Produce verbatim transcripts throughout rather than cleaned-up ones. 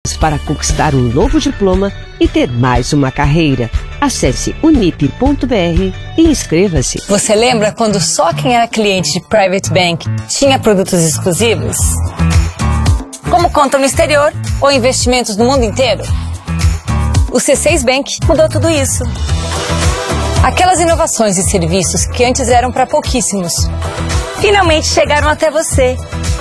para conquistar um novo diploma e ter mais uma carreira. Acesse unip ponto br e inscreva-se. Você lembra quando só quem era cliente de Private Bank tinha produtos exclusivos? Como conta no exterior ou investimentos no mundo inteiro? O C seis Bank mudou tudo isso. Aquelas inovações e serviços que antes eram para pouquíssimos, finalmente chegaram até você.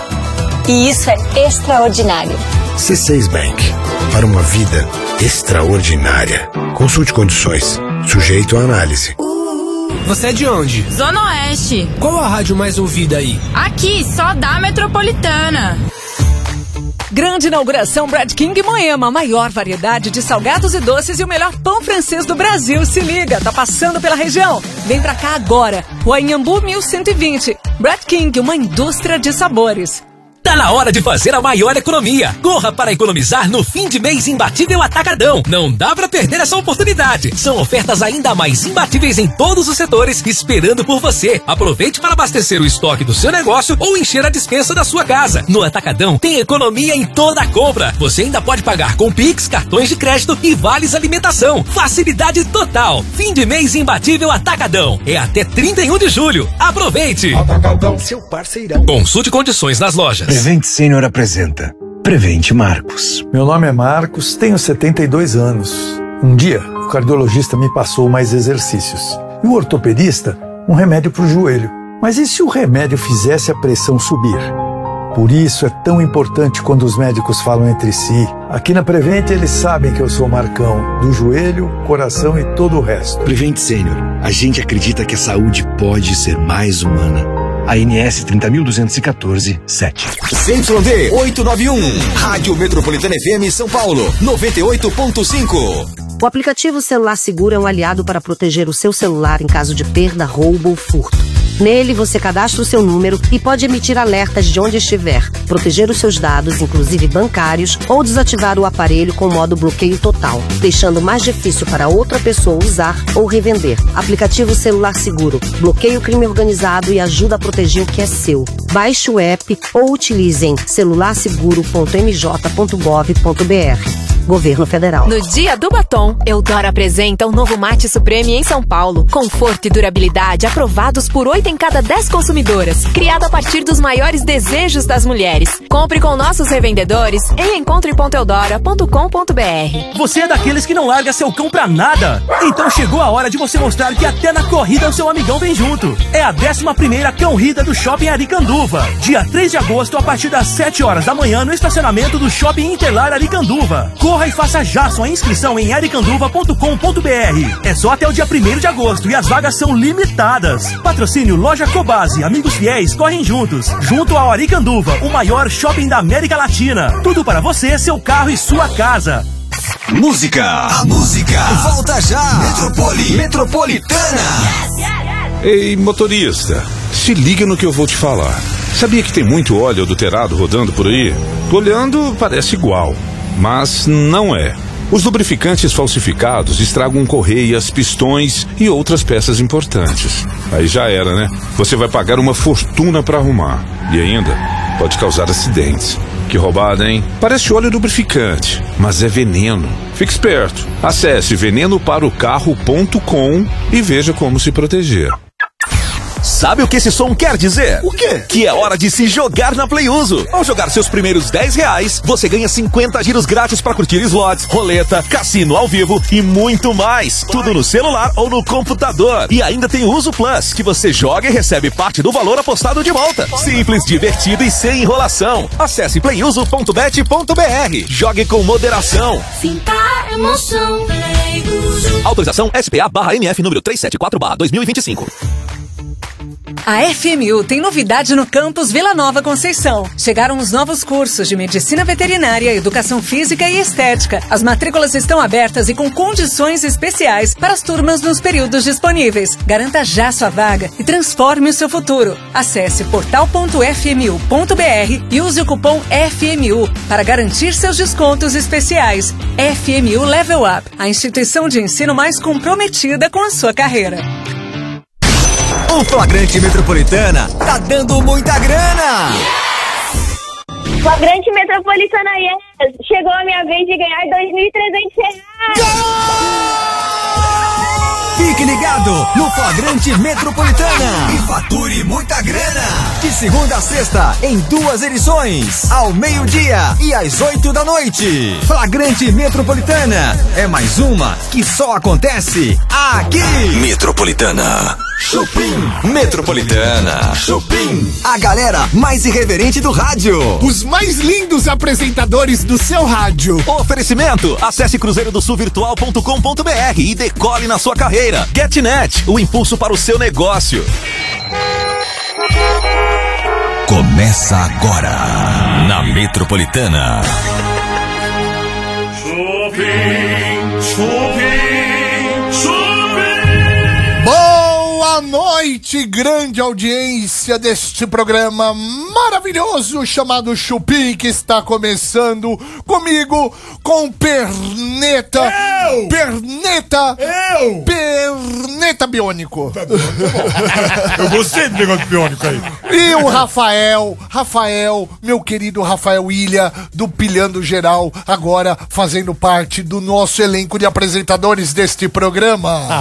E isso é extraordinário. C seis Bank, para uma vida extraordinária. Consulte condições, sujeito à análise. Você é de onde? Zona Oeste. Qual a rádio mais ouvida aí? Aqui, só da Metropolitana. Grande inauguração Brad King Moema, maior variedade de salgados e doces e o melhor pão francês do Brasil. Se liga, tá passando pela região. Vem pra cá agora. Rua Inhambu mil cento e vinte. Brad King, uma indústria de sabores. Tá na hora de fazer a maior economia. Corra para economizar no fim de mês imbatível Atacadão. Não dá pra perder essa oportunidade. São ofertas ainda mais imbatíveis em todos os setores, esperando por você. Aproveite para abastecer o estoque do seu negócio ou encher a despensa da sua casa. No Atacadão tem economia em toda a compra. Você ainda pode pagar com Pix, cartões de crédito e vales alimentação. Facilidade total. Fim de mês imbatível Atacadão. É até trinta e um de julho. Aproveite. Atacadão, seu parceirão. Consulte condições nas lojas. Prevent Senior apresenta Prevent Marcos. Meu nome é Marcos, tenho setenta e dois anos. Um dia, o cardiologista me passou mais exercícios e o ortopedista um remédio para o joelho. Mas e se o remédio fizesse a pressão subir? Por isso é tão importante quando os médicos falam entre si. Aqui na Prevent eles sabem que eu sou o Marcão, do joelho, coração e todo o resto. Prevent Senior, a gente acredita que a saúde pode ser mais humana. A N S trinta mil duzentos e quatorze, sete. C Y D oitocentos e noventa e um, Rádio Metropolitana F M São Paulo, noventa e oito ponto cinco. O aplicativo Celular Seguro é um aliado para proteger o seu celular em caso de perda, roubo ou furto. Nele, você cadastra o seu número e pode emitir alertas de onde estiver, proteger os seus dados, inclusive bancários, ou desativar o aparelho com modo bloqueio total, deixando mais difícil para outra pessoa usar ou revender. Aplicativo Celular Seguro bloqueia o crime organizado e ajuda a proteger o que é seu. Baixe o app ou utilize em celular seguro ponto m j ponto gov ponto b r. Governo Federal. No Dia do Batom, Eudora apresenta o novo Mate Supreme em São Paulo. Conforto e durabilidade aprovados por oito em cada dez consumidoras. Criado a partir dos maiores desejos das mulheres. Compre com nossos revendedores em encontre ponto eudora ponto com ponto b r. Você é daqueles que não larga seu cão pra nada? Então chegou a hora de você mostrar que até na corrida o seu amigão vem junto. É a décima primeira Cão-Rida do Shopping Aricanduva. Dia três de agosto, a partir das sete horas da manhã, no estacionamento do Shopping Interlar Aricanduva. Corra e faça já sua inscrição em aricanduva ponto com ponto b r. É só até o dia primeiro de agosto e as vagas são limitadas. Patrocínio Loja Cobase, amigos fiéis correm juntos. Junto ao Aricanduva, o maior shopping da América Latina. Tudo para você, seu carro e sua casa. Música, a música, volta já. Metropoli, Metropolitana. Ei, motorista, se liga no que eu vou te falar. Sabia que tem muito óleo adulterado rodando por aí? Olhando, parece igual. Mas não é. Os lubrificantes falsificados estragam correias, pistões e outras peças importantes. Aí já era, né? Você vai pagar uma fortuna para arrumar. E ainda pode causar acidentes. Que roubada, hein? Parece óleo lubrificante, mas é veneno. Fique esperto. Acesse veneno para o carro ponto com e veja como se proteger. Sabe o que esse som quer dizer? O quê? Que é hora de se jogar na Playuso. Ao jogar seus primeiros dez reais, você ganha cinquenta giros grátis para curtir slots, roleta, cassino ao vivo e muito mais. Tudo no celular ou no computador. E ainda tem o Uso Plus, que você joga e recebe parte do valor apostado de volta. Simples, divertido e sem enrolação. Acesse playuso ponto bet ponto b r. Jogue com moderação. Sinta a emoção. Playuso. Autorização S P A barra M F número trezentos e setenta e quatro barra dois mil e vinte e cinco. A F M U tem novidade no campus Vila Nova Conceição. Chegaram os novos cursos de Medicina Veterinária, Educação Física e Estética. As matrículas estão abertas e com condições especiais para as turmas nos períodos disponíveis. Garanta já sua vaga e transforme o seu futuro. Acesse portal ponto f m u ponto b r e use o cupom F M U para garantir seus descontos especiais. F M U Level Up, a instituição de ensino mais comprometida com a sua carreira. O Flagrante Metropolitana tá dando muita grana! Flagrante Metropolitana, yeah! Chegou a minha vez de ganhar dois mil e trezentos reais. Fique ligado no Flagrante Metropolitana e fature muita grana. De segunda a sexta, em duas edições, ao meio-dia e às oito da noite. Flagrante Metropolitana é mais uma que só acontece aqui. Metropolitana. Chupim. Metropolitana. Chupim. A galera mais irreverente do rádio. Os mais lindos apresentadores do seu rádio. Oferecimento. Acesse cruzeiro do sul virtual ponto com ponto br e decole na sua carreira. GetNet, o impulso para o seu negócio. Começa agora na Metropolitana. Chupim, chupim, chupim. Boa noite, grande audiência deste programa maravilhoso chamado Chupim, que está começando comigo, com Perneta. Eu! Perneta! Eu! Perneta Biônico. Tá bom, tá bom. Eu gostei do negócio biônico aí. E o Rafael, Rafael, meu querido Rafael Ilha, do Pilhando Geral, agora fazendo parte do nosso elenco de apresentadores deste programa.